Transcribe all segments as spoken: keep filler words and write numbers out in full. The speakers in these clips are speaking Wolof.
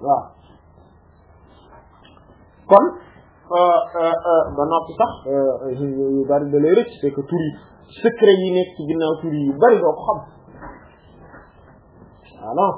waaw kon ba noppi sax yu bari da lay rëcc c'est que tur yi secret yi nekk ci ginnaaw tur yi yu bari doo ko xam ah non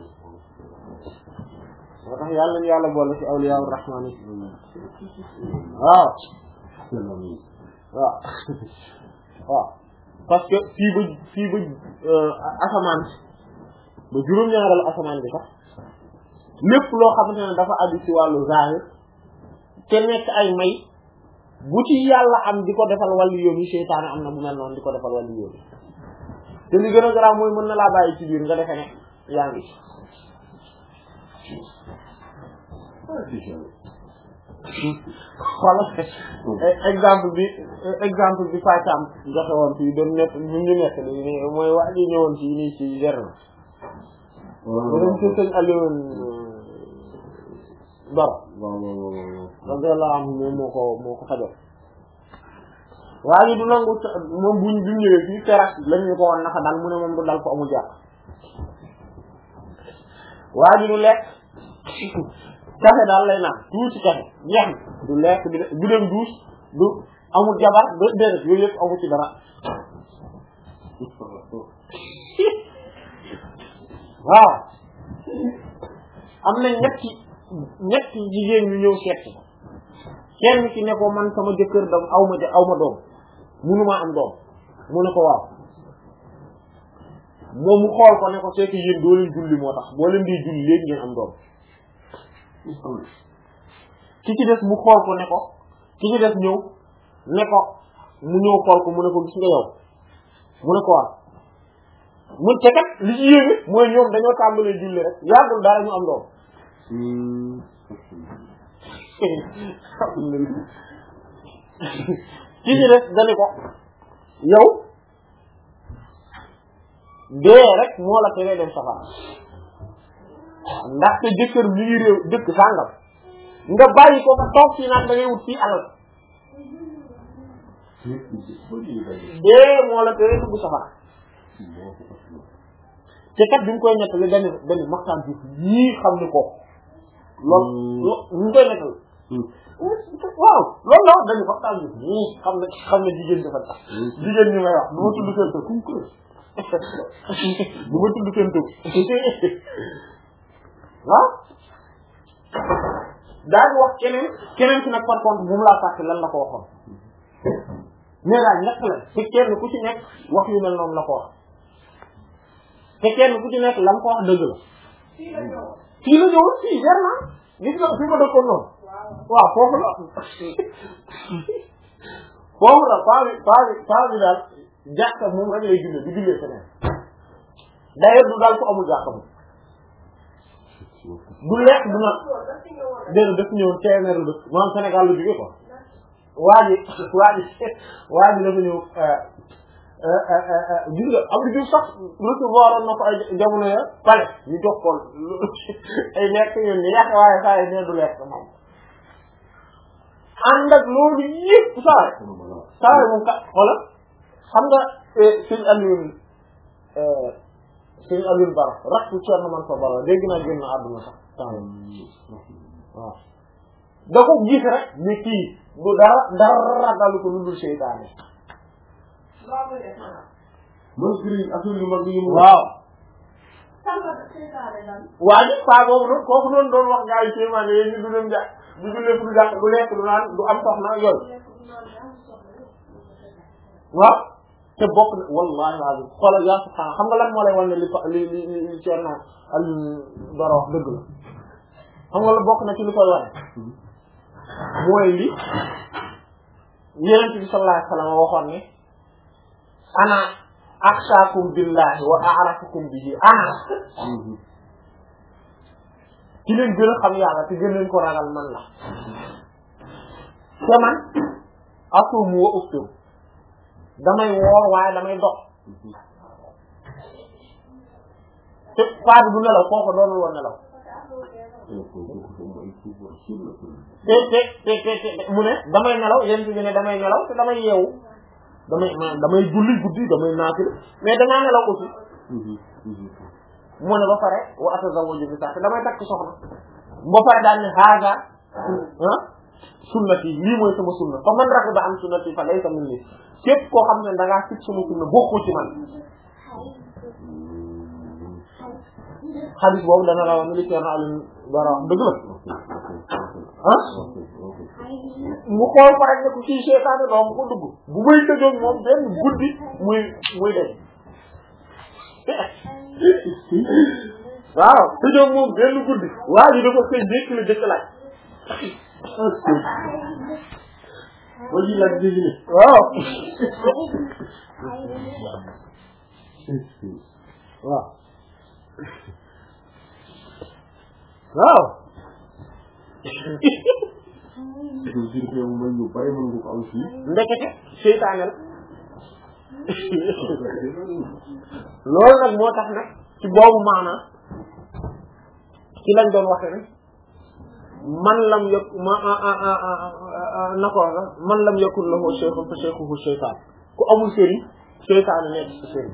moo tax yàlla nañu yàlla boole ci awliyaa rahmaan yi waaw waaw waaw parce que fii ba fii ba asamaan ba juróom-ñaareelu asamaan bi sax lépp loo xamante ne dafa aju ci wàllu zahir te nekk ay may bu ci yàlla am di ko defal wàllu yoon yi seytaane am na bu mel noonu di ko defal wàllu yoon yi te li gën a garaaw mooy mën na laa bàyyi ci biir nga defe ne yaa ngi xoolal exemple bi exemple bi Fatam joxe woon fii doon nekk ñu ngi nekk ni mooy waa ji ñëwoon fii nii ci Germain. waaw waaw ci sëñ Alioune Baro. waaw waaw waaw. radiyallahu anhu moom moo ko moo ko fajal. waa ji du nangu moom buñ bu ñëwee fii terrasse lañ ñu ko woon naka dal mu ne moom du dal ko amul jàpp. waa ji du lekk. café daal lay naan tuuti café jeex na du lekk du dem douche du amul jabar du déedéet yooyu yëpp amul ci dara waaw am na ñetti ñetti jigéen ñu ñëw seet ko kenn ki ne ko man sama jëkkër dam aw ma aw ma doom munuma am doom mu ne ko waaw moom mu xool ko ne ko c'est que yéen doo leen julli moo tax boo leen di julli léegi ngeen am doom ki ci des mu xool ko ne ko ki ci des ñëw ne ko mu ñëw xool ko mu ne ko gis nga yow mu ne ko waaw mu te kat li ci yéeme mooy ñoom dañoo tàmbalee julli rek yàggul dara ñu am doom ki ci des dani ko yow dee rek moo la teree dem safara ndaxte jëkkër mi ngi réew dëkk sàngam nga bàyyi ko nga toog fii naan da ngay wut fii alal dee moo la tere dugg safara te kat bi mu koy nettali benn benn maxtaan bi yii xam ni ko loolu ñu koy nettali waaw loolu la wax dañu maxtaan bi yii xam ne xam ne jigéen dafa tax jigéen ñi may wax du ma tudd seen tur du ma tudd seen tur waaw daal di wax keneen keneen ci nag par contre bu mu laa fàtte lan la ko waxoon mais daal ñett la te kenn ku ci nekk wax yu mel noonu la ko wax te kenn ku ci nekk la mu ko wax dëgg la fii la ñëwoon fii jar na gis nga fi ma dëkkoon noonu waaw foofu la foofu la paa bi paa bi paa bi daal jàkka moom rek lay jullee du jullee feneen d'ailleurs du daal ko amul jàkka moom du lekk du nag dén daf ñëw téeméeru dëkk maanaam Sénégal lu jóge quoi waa ji waa ji waa ji dafa ñëw gis nga Abdou Diouf sax recevoir na ko ay jamono ya pale ñu jox ko ay lekk ñun ni yàq waaye saa yi ne du lekk moom ànd ak loolu yëpp saa yi saa yi moom kat xoolal xam nga sëñ Alioune sëñ Alioune Baro rakk Thierno Mansour Baro dégg naa génn àdduna sax temps waaw da ko gis rek ni kii du dara dara dalu ko lu dul seytaane waaw waa ji paa boobu noonu kooku noonu doon wax gaa yi séemaane yéen ñu du dem ja du du lépp du jàpp du lekk du naan du am soxna yooyu waaw te bokk na wallahi waa xoolal yaa subhaana xam nga lan moo lay wan ne li li li li Thierno Alioune Baro wax dëgg la xam nga la bokk na ci li koy wane mooy li Yonent bi sallallahu alayhi wa sallam waxoon ne ana axshaakum billahi wa a'rafukum bihi ana ci leen gën a xam yàlla te gën leen ko ragal man la te man asuumu wa uftiru damay woor waaye damay dox te paa bi du nelaw kooku doonul woon nelaw te te te te mu ne damay nelaw yéen bi ne damay nelaw te damay yeewu damay damay julli guddi damay naafila mais damaa nelaw aussi mu ne ba pare wa atazawwaju bi sax te damay takk soxna ba pare daal ne haaga ah sunnati lii mooy sama sunna fa man raxiba an sunnati fa laysa minni képp koo xam ne da ngaa sit sama sunna bokkul ci man xadis boobu dana la wax ni li Ceerno Aliou Bara wax dëgg la ah mu xool ko rek ne ko kii seytaane doom ko dugg bu may dëggoog moom benn guddi muy muy dem waaw tëjoog moom benn guddi waa ji dafa koy dékk la jëkk laaj ba ji laaj dégg ne waaw waaw waaw ndekete seytaane la loolu nag moo tax nag ci boobu maanaam ci lañ doon waxe ne man lam yëg ma na ko la man lam yakun lahu shaykhun fa shaykhuhu shaytaan ku amul sëriñ seytaane nekk ci sëriñ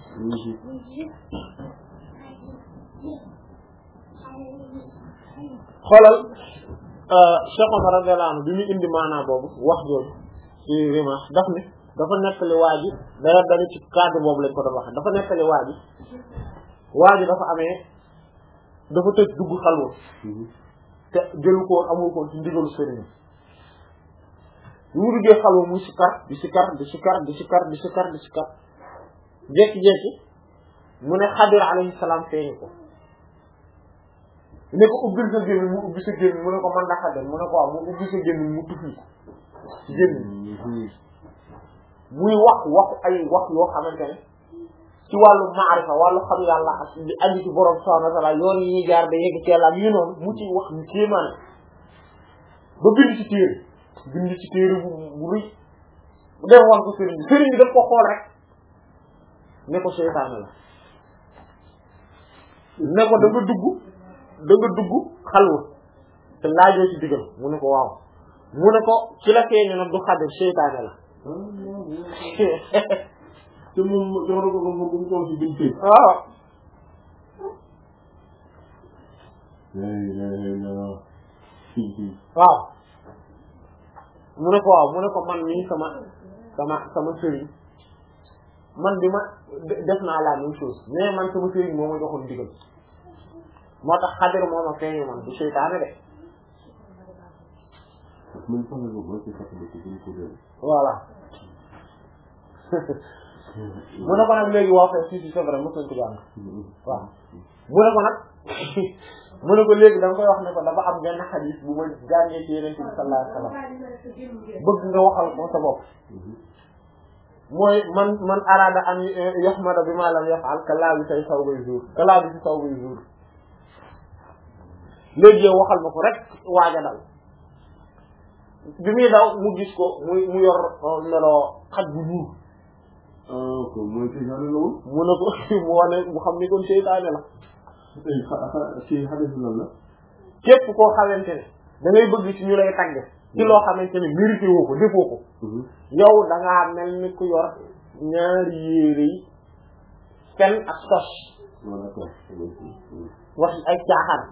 xoolal Cheikh Omar radiyallahu anhu bi mu indi maanaa boobu wax jooju ci Rimah daf ne dafa nettali waa ji dara dara ci cadre boobu lañ ko doon wax dafa nettali waa ji waa ji dafa amee dafa tëj dugg xalwa te jëlu ko amul ko ci ndigalu sëriñ bi mu duggee xalwa muy sikar di sikar di sikar di sikar di sikar di sikar jékki-jékki mu ne Xadir alayhi salaam feeñu ko ne ko ubbil sa gémmiñ mu ubbi sa gémmiñ mu ne ko man da Xadir mu ne ko waaw mu ubbi sa gémmiñ mu tufli ko ci gémmiñ muy wax wax ay wax yoo xamante ne ci wàllu maarifa wàllu xam yàlla ak di aju ci borom subhanahu wa ta'ala yoon yi ñuy jaar ba yegg ci yàlla ak yu noonu mu ci wax ñu kéemaane ba bind ci téere bind ci téere bu bu rëy bu dem woon ko sëriñ bi sëriñ bi daf ko xool rek ne ko seytaane la ne ko da nga dugg da nga dugg xalwa te laajoo ci digal mu ne ko waaw mu ne ko ci la feeñe nag du Xadir seytaane la te moom jox na ko ko moom ko ci biñ tëj waaw waaw mu ne ko waaw mu ne ko man mii sama sama sama sëriñ man bi ma def naa la même chose mais man sama sëriñ moo ma joxoon digal moo tax Xadir moo ma feeñu man du seytaane de voilà mu ne ko nag léegi wax si si c'est vrai mos nañ ko jàng waaw mu ne ko nag mu ne ko léegi da nga koy wax ne ko dafa am benn xadiis bu ma jàngee ci Yonent bi sallallahu alayhi wa sallam bëgg nga waxal ko sa bopp mooy man man araada an yahmada bi ma lam yaf'al ka laa bi say saw bay jour ka laa bi si saw bay jour léegi yow waxal ma ko rek waaja dal bi muy daw mu gis ko muy mu yor meloo xaj bu ñuul ah kon mooy seytaane la woon. mu ne ko mu wane mu xam ni kon seytaane la. ci xadis lan la. képp koo xamante ne da ngay bëgg ci ñu lay tagge ci loo xamante ne mérité woo ko defoo ko. yow da ngaa mel ni ku yor ñaari yére yi fen ak sos. wax ay caaxaan.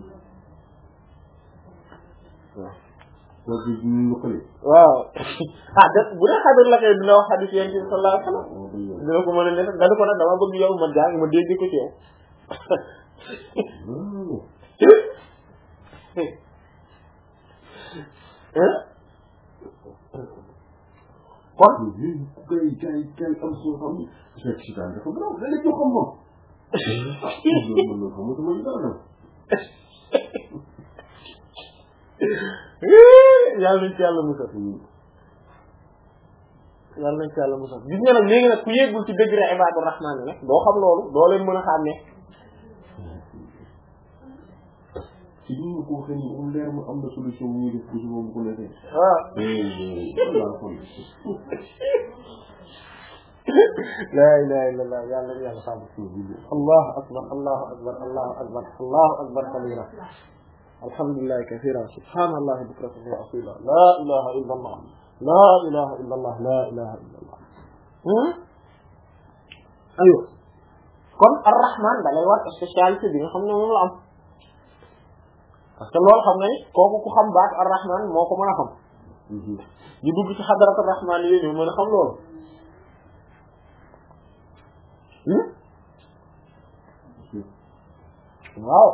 waaw ah de bu dee Xadir la kay dina wax xadis yéen ci sallallahu alayhi wa sallam dina ko mën a def dana ko nag dama bëgg yow ma jàng ma dégg ko ci yow kon kay kay kay am soo xam fekk si daal dafa gën a da nga jox xam moom yàlla nañ ci yàlla musal yàlla nañ ci yàlla musal gis nga nag léegi nag ku yeggul ci degré ibaadu rahmaan nag doo xam loolu doo leen mën a xàmmee ci li ñu ko waxee nii am leer mu am na solution bu ñuy def ko ci moom bu ko neexee waaw la ilaha illallah yàlla na yàlla sàmm allahu akbar allahu akbar allahu akbar allahu akbar kabira alhamdulillah kathira subhanallah bukratan wa asila la ilaha illa allah la ilaha illa allah la ilaha illa allah ayo kon ar-rahman da lay war spécialité bi nga xam ne moom la am parce que loolu xam nga ni kooku ku xam baat ar-rahman moo ko mën a xam ñu dugg ci xadarat ar-rahman yi ñu mën a xam loolu waaw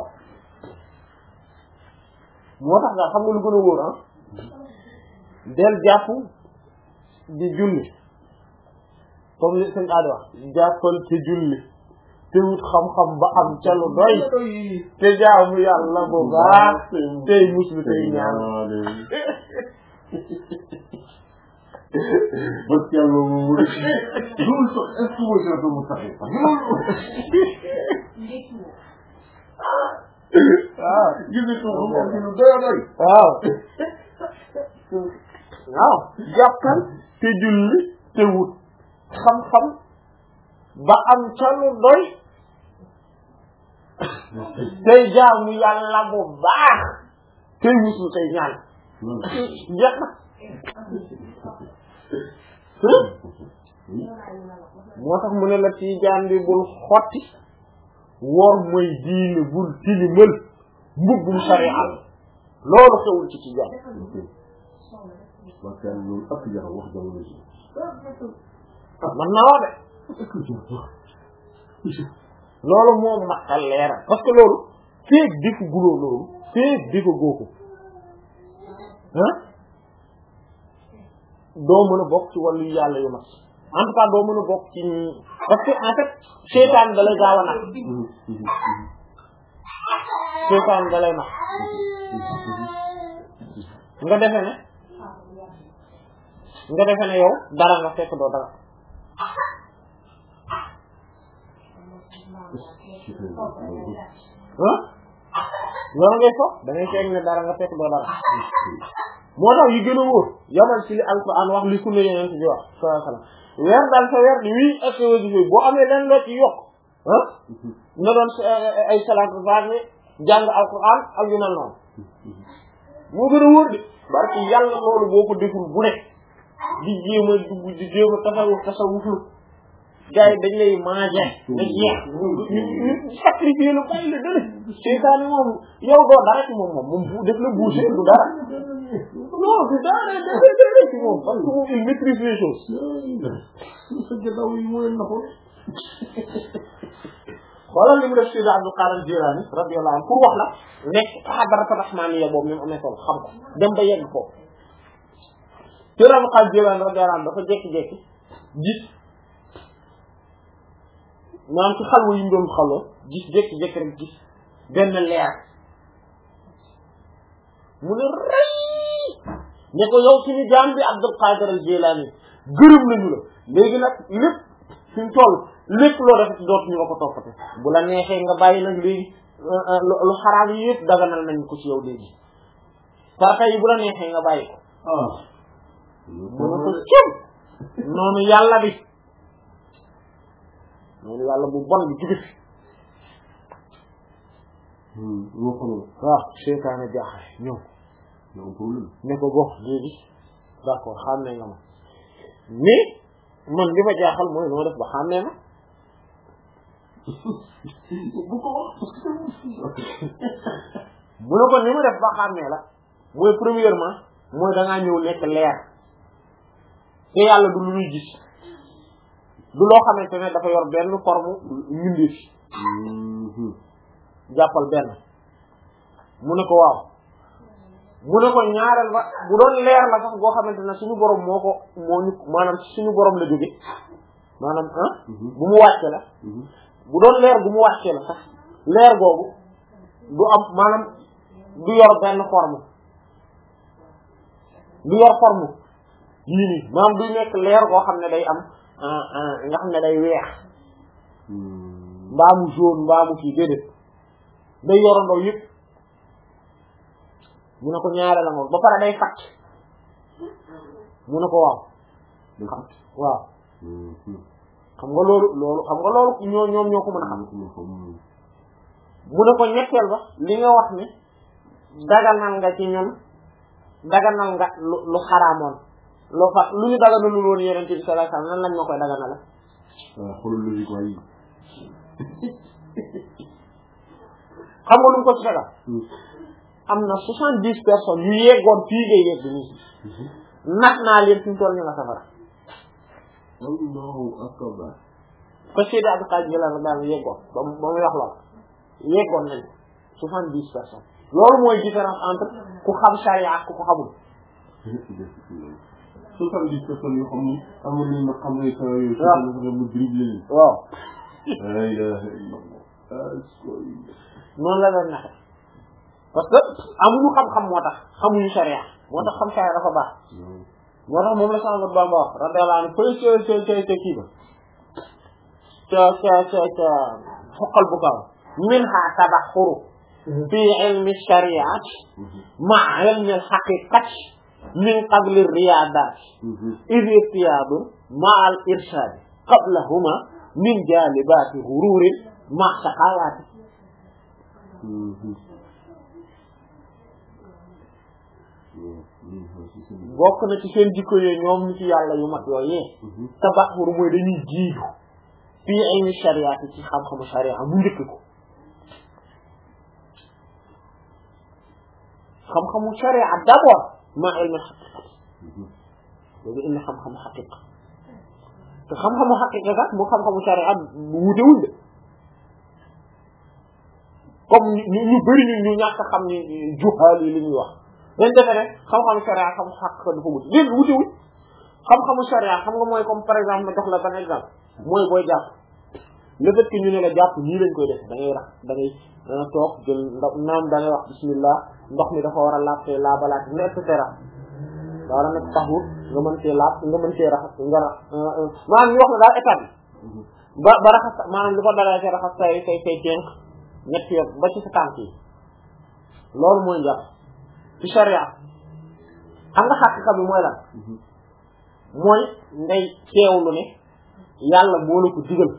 moo tax nga xam nga lu gën a wóor ah del jàpp di julli comme li sëñ Adi wax jàppal ci julli te wut xam-xam ba am ca lu doy te jaamu yàlla bu baax tey muslu tey ñaan parce que yàlla moom mu rek loolu sax est-ce que mooy sa mu sax waaw gis nga ko moom ci lu doy doy waaw waaw jàppal te julli te wut xam-xam ba am ca lu doy tey jaamu yàlla bu baax tey muslu tey ñaan jeex na moo tax mu ne la ci jaam bi bul xotti wor mooy diine bul tilimal mbubbum sariya loolu xewul ci ci jaam parce que loolu ak jar wax jamono ji man na wax de loolu moom makkal leeral parce que loolu feeg difu guloo loolu feeg difa gooku ah doo mën a bokk ci wàllu yàlla yu mag en tout cas doo mën a bokk ci parce que en fait seytaan da lay gaaw a nax seytaan da lay nax nga defe ne nga defe ne yow dara nga fekk doo dara ah loolu ngay fo da ngay fekk ne dara nga fekk doo dara moo tax yu gën a wóor yamal ci li alquran wax li sunna yeneen ci wax sallallahu alayhi wasallam weer daal sa weer di wii ak sa wér boo amee leen loo ci yokk ah na doon ay salaatu faatiha jàng alquran ak yu mel noonu moo gën a wóor de barki yàlla loolu boo ko deful bu ne di jéem a dugg di jéem a tasawuf tasawuflu gars yi dañ lay manger nga jeex ñu sacrifier lu bàyyi la dële seytaane moom yow doo dara ci moom moom moom bu def la bouger du dara non du dara dara ci moom parce que moom il maîtrise les choses sa jadaw yi mooy naxoon xoolal li mu def Seydi Abdul Qadir Jilani radiyallahu anhu pour wax la nekk xadarata rahmaniya boobu ni mu amee solo xam ko dem ba yegg foofu Seydi Abdul Qadir Jilani radiyallahu anhu dafa jékki-jékki gis maanaam ci xalwa yi mu doon xalwa gis jékki-jékki rek gis benn leer mu ne rëy ne ko yow suñu jaam bi Abdul Qadir al Jilani gërëm nañu la léegi nag lépp suñ toll lépp loo def dootuñu la ko toppate bu la neexee nga bàyyi nag léegi lu xaraam yi yëpp daganal nañ ko ci yow léegi farata yi bu la neexee nga bàyyi ko ah mu ne ko cëm noonu yàlla bi noonu yàlla bu bon bi jugit moo xam waaw seytaane jaaxale ñëw ñoo problème ne ko bokk léegi d'accord xam ne nga ma mais man li ma jaaxal mooy noo def ba xam ne ma bu ko wax mu ne ko ni ma def ba xam ne la mooy premièrement mooy da ngaa ñëw nekk leer te yàlla du lu ñuy gis du loo xamante ne dafa yor benn forme ñundeef jàppal benn mu ne ko waaw mu ne ko ñaareel ba bu doon leer la sax boo xamante ne suñu borom moo ko moo ñu maanaam suñu borom la jóge maanaam ah bu mu wàcce la bu doon leer bu mu wàcce la sax leer googu du am maanaam du yor benn forme du yor forme yii nii maanaam du nekk leer goo xam ne day am nga xam ne day weex mbaa mu jaune mbaa mu kii déedéet day yorandoo yëpp mu ne ko ñaare la moom ba pare day fàcc mu ne ko waaw xam waaw xam nga loolu loolu xam nga loolu ñoo ñoom ñoo ko mën a xam mu ne ko ñetteel ba li nga wax ne daganal nga ci ñun daganal nga lu lu xaraamoon lu fa lu ñu daganalul woon Yonent bi sallallahu alayhi wasallam nan lañ ma koy daganale waaw xoolal logique waay xam nga lu mu ko ci dagal am na soixante-dix personnes yu yeggoon fii ngay yegg nii nax naa leen fi mu toll ñu nga safara Allahu akbar fa Seydi Abdou Qadir Jilani la daal yeggoon ba mu ba muy wax lool yeggoon nañ soixante-dix personnes loolu mooy différence entre ku xam charia ak ku ko xamul soixante-dix personnes yoo xam ni amul nañ ma xam ngay sa yooyu sa mu dribble leen waaw la ilaha illallah noonu la leen naxe parce que amuñu xam-xam moo tax xamuñu charia moo tax xam charia dafa baax moo tax moom la sama bot Bamba wax radiyallahu anhu fëy ca ca ca ca kii ba ca ca ca ca xoqal bu kaw minha tabaxuru fi ilmi shariat ma ilmi alhaqiqat min qabli riyadat id irtiyadu ma al irshad qablahuma min jalibati ghururin ma saqawati bokk na ci seen jikko yooyu ñoom ni ci yàlla yu mag yooyee tabaxuru mooy dañuy jiitu fii ilmi shariat ci xam-xamu sharia mu njëkk ko xam-xamu sharia d'abord ma ilmi haqiqa léegi indi xam-xamu haqiqa te xam-xamu haqiqa sax mu xam-xamu sharia wutewul de comme ñu ñu bëri ñu ñu ñàkk xam ni juhaal yi li ñuy wax dañ defe ne xam-xamu sharia xam haqiqa dafa wute léegi wutewul xam-xamu sharia xam nga mooy comme par exemple ma jox la ban exemple mooy booy jàpp le fait que ñu ne la jàpp nii lañ koy def da ngay rax da ngay dana toog jël ndox naam da ngay wax bismillah ndox mi dafa war a laab te laabalaat ne et cetera da war a nekk taxut nga mën cee laab nga mën cee raxas nga rax maanaam ñu wax la daal état bi ba ba raxas maanaam li ko dalee ci raxas say say say tenk ñetti yoon ba ci sa tànk yi loolu mooy njàpp ci sharia xam nga xaqiqa bi mooy lan mooy ngay teewlu ne yàlla moo la ko digal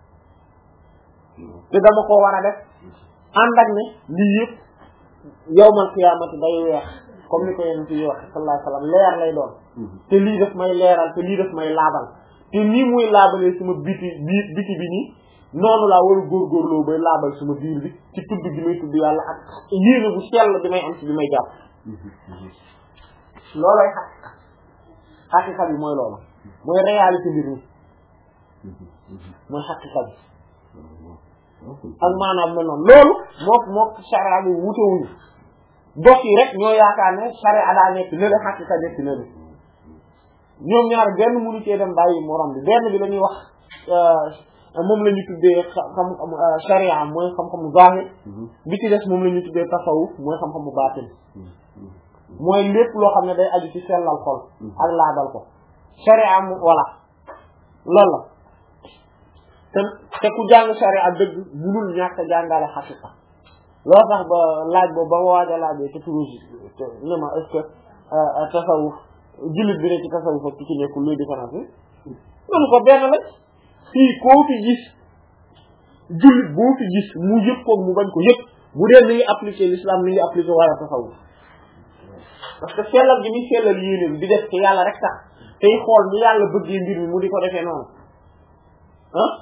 te dama ko war a def ànd ak ne lii yëpp yawmal qiyaamati day weex comme ni ko yonent yi wax sallallahu alayhi wasallam leer lay doon te lii daf may leeral te lii daf may laabal te nii muy laabalee suma biti bi biti bi nii noonu laa war a góorgóorloo bay laabal suma biir bi ci tudd bi may tudd yàlla ak yéene bu sell bi may am ci bi may jàpp loolooy xaqiqa xaqiqa bi mooy loolu mooy réalité mbir mi mooy xaqiqa bi ak maanaam mel noonu loolu mook mook sharia bi wutewuñu dox yi rek ñoo yaakaar ne sharia daa nekk ne la xaqiqa nekk ne la ñoom ñaar benn mënu cee dem bàyyi morom bi benn bi la ñuy wax moom la ñu tuddee xam sharia mooy xam-xamu zahir bi ci des moom la ñu tuddee tasawuf mooy xam-xamu baatin mooy lépp loo xam ne day aju ci sellal xol ak laabal ko sharia mu voilà loolu la te te ku jàng sharia dëgg munul ñàkk a jàngale xaqiqa loolu tax ba laaj boobu ba ma waaj a laajee te turusi te ne ma est-ce que tasawuf jullit bi ne ci tasawuf ak ki ci nekkul luy différence bi loolu ko benn la fii koo fi gis jullit boo fi gis mu yëpp ko mu bañ ko yëpp bu dee mi ngi appliquer l'islam mi ngi appliquer wala tasawuf parce que sellal gi muy sellal yéene bi di def ci yàlla rek sax tey xool ni yàlla bëggee mbir mi mu di ko defee noonu ah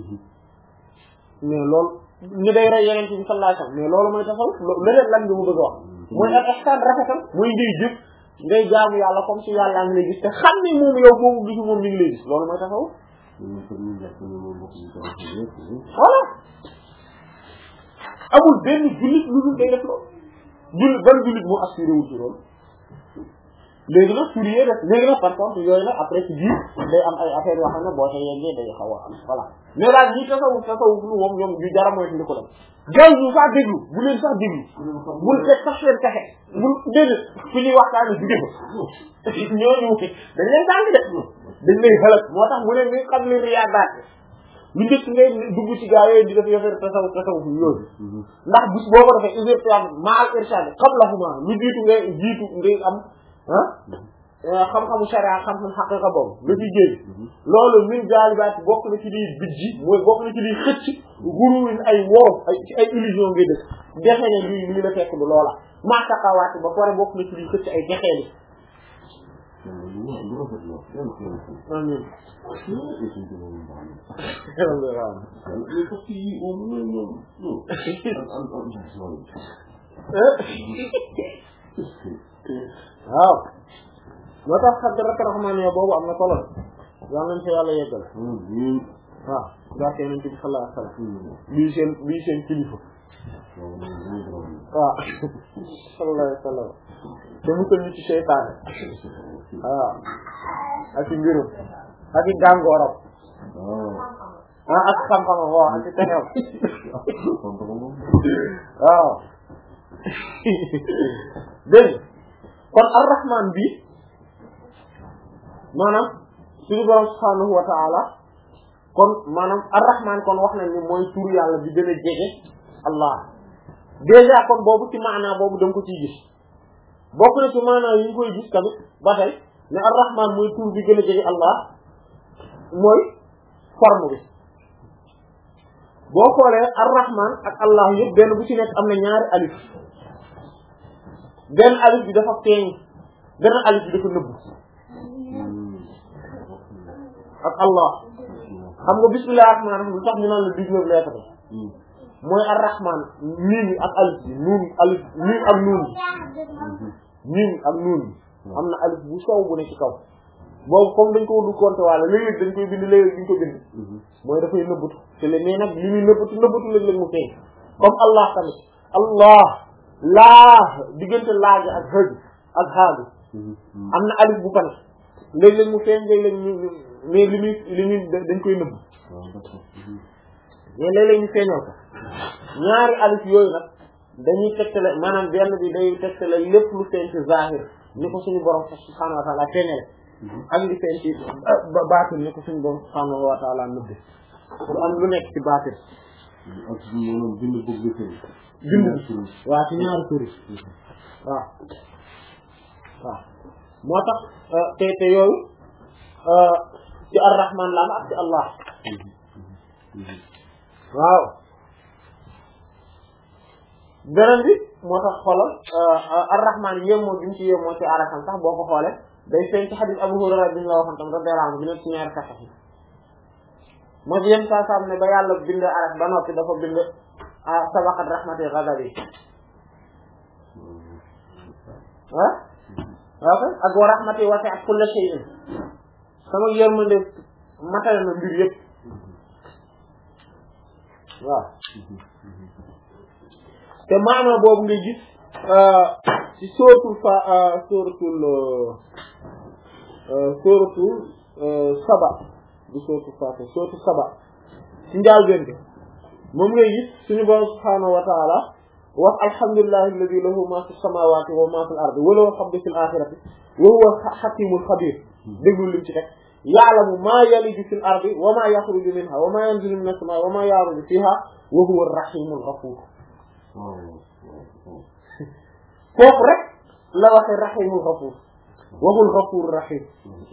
mais loolu ñu day rey yeneen bi sallallahu alayhi wasallam mais loolu mooy tasawuf leneen lan nga mu bëgg a wax mooy ak ihsan rafetal mooy ngay jëf ngay jaamu yàlla comme si yàlla ngi lay gis te xam ne moom yow boobu gisu moom mi ngi lay gis loolu mooy tasawuf voilà amul benn jullit lu dul day def loolu jullit ban jullit moo assuré wul ci loolu léegi nag fourier def léegi nag par contre yooyu nag après ci biir day am ay affaires yoo xam ne boo see yeggee day xaw a am voilà mais daal ñi tasawuf tasawuf lu moom ñoom yu jara mooy ndi ko dem gaaw ñu sax déglu bu leen sax déglu bul teg sax seen pexe bul déedéet fu ñuy waxtaane jóge fa ñooñu dañ leen tànk de dañ lay xelal moo tax mu ne mi xam li riyaadaat lu njëkk ngay dugg ci gaa yooyu di def yofeer tasawuf tasawuf yooyu ndax bis boo ko defee usertan maal irshad qablahuma lu jiitu ngay jiitu ngay am ah xam-xamu sharia xam-xam xaqiqa boobu la ciy génn loolu min jaalibaat bokk na ci liy bijji mooy bokk na ci liy xëcc guruwin ay worof ay ci ay illusion ngay def defe ne lii lii la fekk du loola maataqawaati ba pare bokk na ci liy xëcc ay texeeli amiin waaw moo tax xam rek raxmaan yo boobu am na solo yal nañ fa yàlla yeggal waaw barke nañ ci bi sallallahu alayhi wasallam bii seen bii seen kilifa waaw sallallahu alayhi wasallam te musal ñu ci seytaane waaw ak ci mbirum ak ci gàngooram ah ak xam-xamam waaw ak ci texew waaw dégg kon ar-Rahman bi maanaam suñu borom subhaanahu wa ta'ala kon maanaam ar-Rahman kon wax nañ ni mooy tur yàlla bi gën a jege Allah déjà kon boobu ci maanaa boobu da nga ko ciy gis bokk na ci maanaa yi ñu koy gis tamit ba tey ne ar-Rahman mooy tur bi gën a jege Allah mooy forme bi boo xoolee ar-Rahman ak Allah yëpp benn bu ci nekk am na ñaari alif benn alif bi dafa feeñ benn alif bi dafa nëbbu ak Allah xam nga bismillahir rahmanir rahim lu tax ñu naan la dix-neuf lettres mooy ar-Rahman miim yi ak alif bi nuun alif miim ak nuun miim ak nuun am na alif bu sow bu ne ci kaw boobu comme dañ ko du compter wala léeg-léeg dañ koy bind léeg-léeg duñ ko bind mooy dafay nëbbatu te le mais nag li muy nëbbatu nëbbatu lañ leen mu feeñ comme Allah tamit Allah laa diggante laaja ak hëj ak xaagi am na alif bu fan léeg-léeg mu feeñ léeg-léeg ñu mais li muy li muy dañ koy nëbb mais léeg-léeg ñu feeñoo ko ñaari alif yooyu nag dañuy tegtale maanaam benn bi day tegtale lépp lu feeñ ci zahir ni ko suñu borom subhanahu wa ta'ala feeñale ak li feeñ ci baatin ni ko suñu borom subhanahu wa ta'ala nëbbe pour am lu nekk ci baatin ak maanaam bind bëgg feeñ bind waaw ci ñaari tur waaw waaw moo tax te te yooyu ci ar-Rahman la am ak ci Allah waaw beneen bi moo tax xoolal ar-Rahman yéemoo gi mu ci yéemoo ci arafam sax boo ko xoolee day feeñ ci hadith Abu Hurayra bi ñu la waxoon tam radiyallahu anhu bi nekk ci ñaari saxex yi moo ci yem saa saam ne ba yàlla bind araf ba noppi dafa bind sabaqat rahmati ghadabi ah ok ak wa rahmati wasi'at kulla shay'in sama yërmande matal na mbir yëpp waaw te maanaam boobu ngay gis ci sóoratul fa sóoratul sóoratul saba du sóoratul faatiha sóoratul saba ci njàlbéen bi moom ngay gis suñu borom subhaanahu wa ta'ala wax alhamdulillahi alladhi lahu ma fi samawati wa ma fil ardi wa lahu al-hamdu fil akhirati wa huwa hakimul khabir déglu lim ci teg ya'lamu ma yaliju fil ardi wa ma yakhruju minha wa ma yanzilu minas samaa'i wa ma ya'ruju fiha wa huwa ar-rahimul ghafur foofu rek la waxee rahimul ghafur waxul ghafur rahim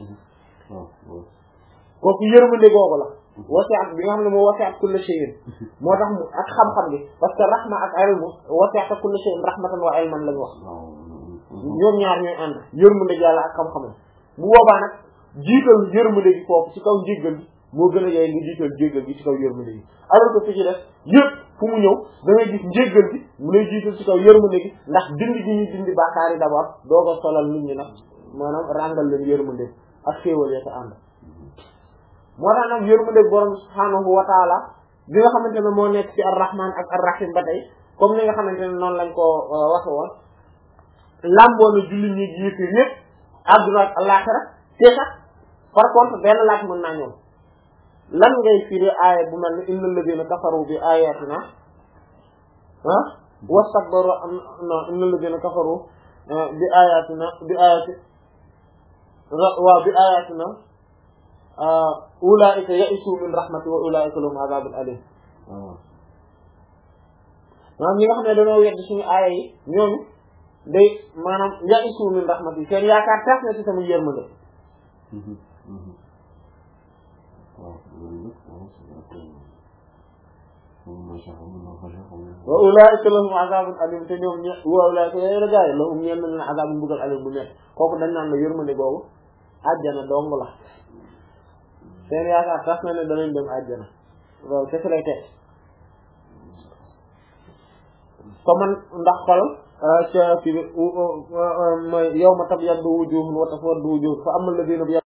kooku yërmande googu la wasi'at bi nga xam ne moo wasi'at kulli shay'in moo tax mu ak xam-xam bi parce que rahma ak ilmu wasi'at kulli shay'in rahmatan wa ilman lañu wax ñoom ñaar ñooy ànd yërmande yàlla ak xam-xamam bu boobaa nag jiital yërmande gi foofu ci kaw njéggal bi moo gën a yaay nga jiital njéggal gi ci kaw yërmande gi alors que fi ci def yëpp fu mu ñëw da ngay gis njéggal bi mu lay jiital ci kaw yërmande gi ndax dindi gi ñuy dindi bàkkaar yi d'abord doo ko solal nit ñi nag maanaam ràngal leen yërmande ak xéewal ya ko ànd moo tax nag yërmande borom subhaanahu wa taala bi nga xamante ne moo nekk ci ar-Rahman ak ar-Rahim ba tey comme ni nga xamante ne noonu lañ ko waxe woon lamboo na julli ñi yéefir ñëpp àdduna ak àllaxira te sax par contre benn laaj mën naa ñoom lan ngay firi aaya bu mel ni innal ladina kafaru bi ayatina ah wastakbaru non innal ladina kafaru bi ayatina bi ayati waaw bi ayatina ulaa'ika ya'isu min rahmati wa ulaa'ika lahum adhabun alim maanaam ñi nga xam ne dañoo wedd suñu aaya yi ñooñu day maanaam ya'isu min rahmati seen yaakaar tax na ci sama yërmande wa ulaa'ika lahum adhabun alim te ñoom ñe wa ulaa'ika yooyu la gaay lahum ñeen nañ adhabun mbugal alim bu nekk kooku dañ naan la yërmande googu àjjana dong la seen yaakaar tax na ne danañ dem àjjana loolu kese lay teg ko man ndax xol ca fi mooy yawma tabyaddu wujuhun wa taswaddu wujuh fa amma alladhina